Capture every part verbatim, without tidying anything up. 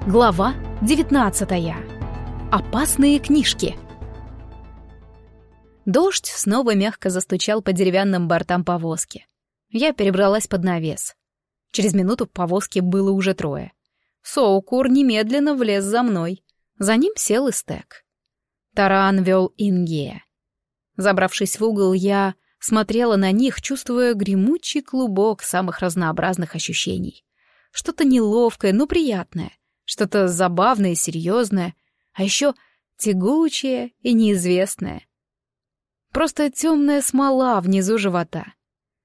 Глава девятнадцатая. Опасные книжки. Дождь снова мягко застучал по деревянным бортам повозки. Я перебралась под навес. Через минуту в повозке было уже трое. Соукур немедленно влез за мной. За ним сел и Стек. Таран вел Ингея. Забравшись в угол, я смотрела на них, чувствуя гремучий клубок самых разнообразных ощущений. Что-то неловкое, но приятное. Что-то забавное и серьезное, а еще тягучее и неизвестное. Просто темная смола внизу живота.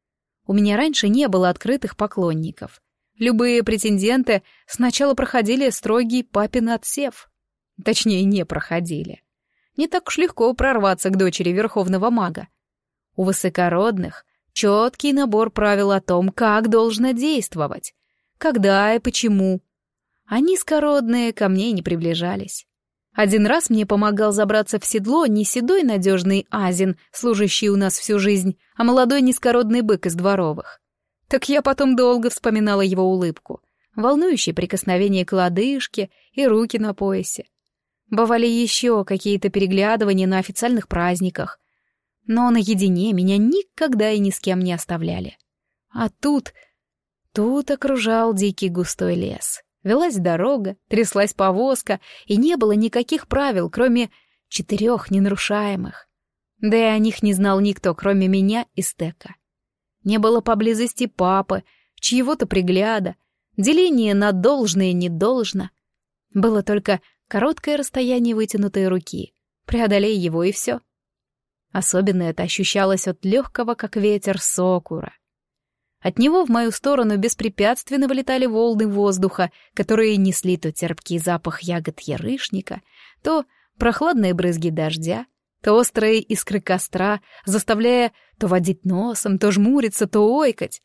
У меня раньше не было открытых поклонников. Любые претенденты сначала проходили строгий папин отсев. Точнее, не проходили. Не так уж легко прорваться к дочери верховного мага. У высокородных четкий набор правил о том, как должно действовать, когда и почему. А низкородные ко мне не приближались. Один раз мне помогал забраться в седло не седой надежный азин, служащий у нас всю жизнь, а молодой низкородный бык из дворовых. Так я потом долго вспоминала его улыбку, волнующее прикосновение к лодыжке и руки на поясе. Бывали еще какие-то переглядывания на официальных праздниках, но наедине меня никогда и ни с кем не оставляли. А тут... тут окружал дикий густой лес. Велась дорога, тряслась повозка, и не было никаких правил, кроме четырех ненарушаемых. Да и о них не знал никто, кроме меня и Стека. Не было поблизости папы, чьего-то пригляда, деления на должное и недолжно. Было только короткое расстояние вытянутой руки. Преодолей его, и все. Особенно это ощущалось от легкого, как ветер, Сокура. От него в мою сторону беспрепятственно вылетали волны воздуха, которые несли то терпкий запах ягод ярышника, то прохладные брызги дождя, то острые искры костра, заставляя то водить носом, то жмуриться, то ойкать.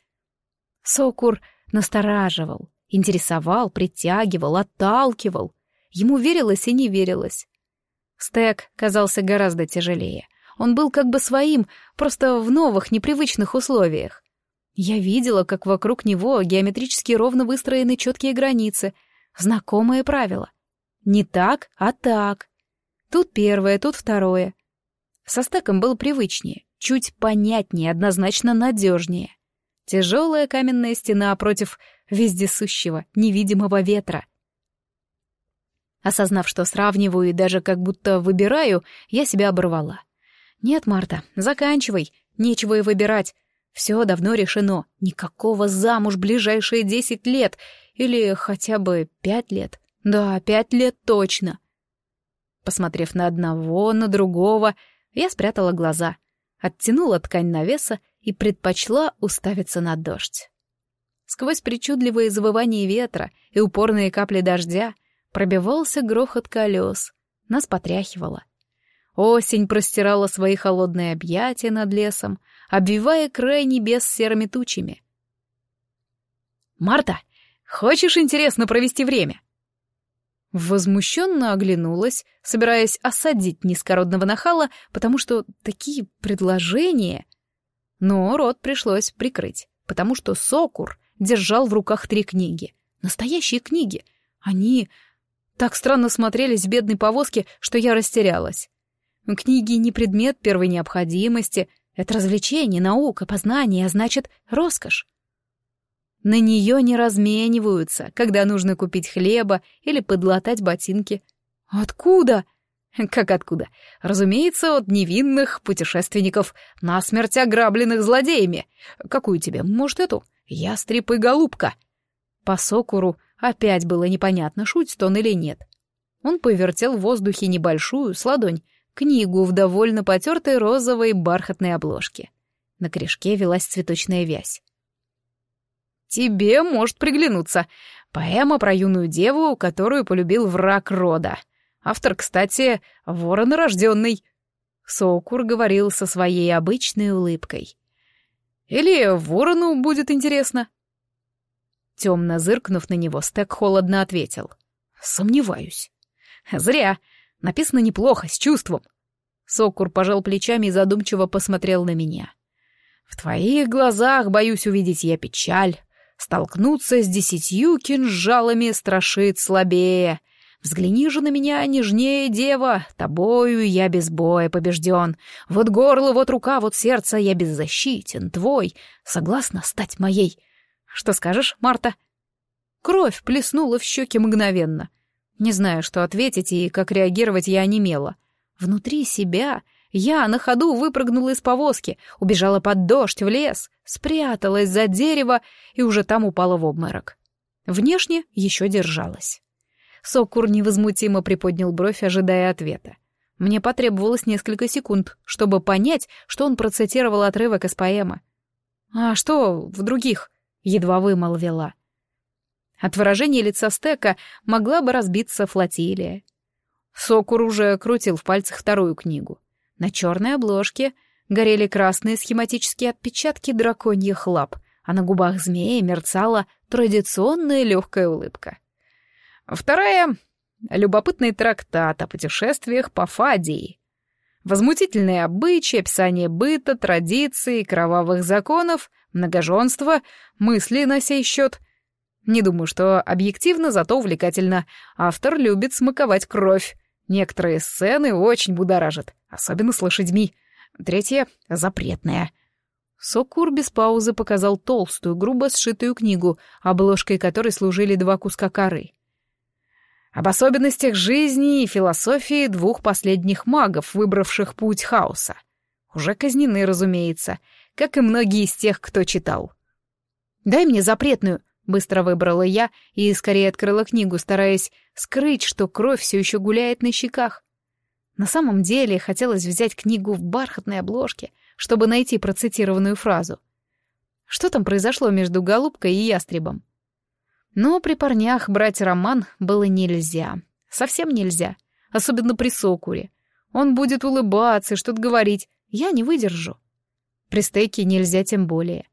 Сокур настораживал, интересовал, притягивал, отталкивал. Ему верилось и не верилось. Стек казался гораздо тяжелее. Он был как бы своим, просто в новых, непривычных условиях. Я видела, как вокруг него геометрически ровно выстроены четкие границы, знакомые правила. Не так, а так. Тут первое, тут второе. Со Стеком было привычнее, чуть понятнее, однозначно надежнее. Тяжелая каменная стена против вездесущего, невидимого ветра. Осознав, что сравниваю и даже как будто выбираю, я себя оборвала. «Нет, Марта, заканчивай, нечего и выбирать. Все давно решено. Никакого замуж ближайшие десять лет. Или хотя бы пять лет. Да, пять лет точно». Посмотрев на одного, на другого, я спрятала глаза, оттянула ткань навеса и предпочла уставиться на дождь. Сквозь причудливые завывания ветра и упорные капли дождя пробивался грохот колес. Нас потряхивало. Осень простирала свои холодные объятия над лесом, обвивая край небес серыми тучами. «Марта, хочешь интересно провести время?» Возмущенно оглянулась, собираясь осадить низкородного нахала, потому что такие предложения... Но рот пришлось прикрыть, потому что Сокур держал в руках три книги. Настоящие книги. Они так странно смотрелись в бедной повозке, что я растерялась. Книги не предмет первой необходимости, это развлечение, наука, познание, а значит, роскошь. На нее не размениваются, когда нужно купить хлеба или подлатать ботинки. Откуда? Как откуда? Разумеется, от невинных путешественников, насмерть ограбленных злодеями. Какую тебе? Может, эту? Ястреб и голубка. По Сокуру опять было непонятно, шутит он или нет. Он повертел в воздухе небольшую, с ладонь, книгу в довольно потертой розовой бархатной обложке. На корешке велась цветочная вязь. «Тебе может приглянуться. Поэма про юную деву, которую полюбил враг рода. Автор, кстати, воронорожденный». Сокур говорил со своей обычной улыбкой. «Или ворону будет интересно?» Темно зыркнув на него, Стек холодно ответил. «Сомневаюсь». «Зря. Написано неплохо, с чувством». Сокур пожал плечами и задумчиво посмотрел на меня. «В твоих глазах боюсь увидеть я печаль, Столкнуться с десятью кинжалами страшит слабее. Взгляни же на меня, нежнее, дева, тобою я без боя побежден. Вот горло, вот рука, вот сердце, я беззащитен, твой. Согласна стать моей? Что скажешь, Марта?» Кровь плеснула в щеки мгновенно. Не знаю, что ответить и как реагировать, я онемела. Внутри себя я на ходу выпрыгнула из повозки, убежала под дождь в лес, спряталась за дерево и уже там упала в обморок. Внешне еще держалась. Сокур невозмутимо приподнял бровь, ожидая ответа. Мне потребовалось несколько секунд, чтобы понять, что он процитировал отрывок из поэмы. «А что в других?» — едва вымолвила. От выражения лица Стека могла бы разбиться флотилия. Сокур уже крутил в пальцах вторую книгу. На черной обложке горели красные схематические отпечатки драконьих лап, а на губах змеи мерцала традиционная легкая улыбка. Вторая — любопытный трактат о путешествиях по Фадии. Возмутительные обычаи, описание быта, традиций, кровавых законов, многоженства, мысли на сей счет. Не думаю, что объективно, зато увлекательно. Автор любит смаковать кровь. Некоторые сцены очень будоражат, особенно с лошадьми. Третья — запретная. Сокур без паузы показал толстую, грубо сшитую книгу, обложкой которой служили два куска коры. Об особенностях жизни и философии двух последних магов, выбравших путь хаоса. Уже казнены, разумеется, как и многие из тех, кто читал. «Дай мне запретную», — быстро выбрала я и скорее открыла книгу, стараясь скрыть, что кровь все еще гуляет на щеках. На самом деле хотелось взять книгу в бархатной обложке, чтобы найти процитированную фразу. Что там произошло между голубкой и ястребом? Но при парнях брать роман было нельзя. Совсем нельзя. Особенно при Сокуре. Он будет улыбаться и что-то говорить. Я не выдержу. При Стеке нельзя тем более.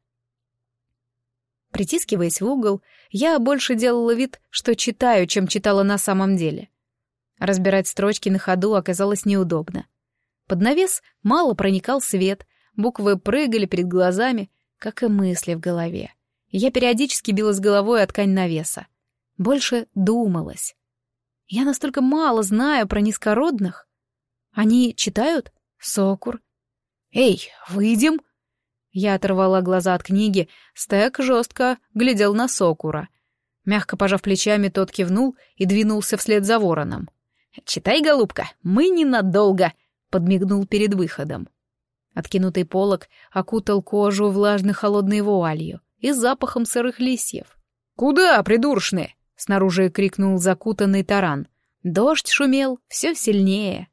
Притискиваясь в угол, я больше делала вид, что читаю, чем читала на самом деле. Разбирать строчки на ходу оказалось неудобно. Под навес мало проникал свет, буквы прыгали перед глазами, как и мысли в голове. Я периодически билась головой о ткань навеса. Больше думалась. Я настолько мало знаю про низкородных. Они читают? Сокур. «Эй, выйдем!» Я оторвала глаза от книги. Стек жестко глядел на Сокура. Мягко пожав плечами, тот кивнул и двинулся вслед за вороном. «Читай, голубка, мы ненадолго!» — подмигнул перед выходом. Откинутый полог окутал кожу влажной холодной вуалью и запахом сырых листьев. «Куда, придуршные?» — снаружи крикнул закутанный таран. Дождь шумел все сильнее.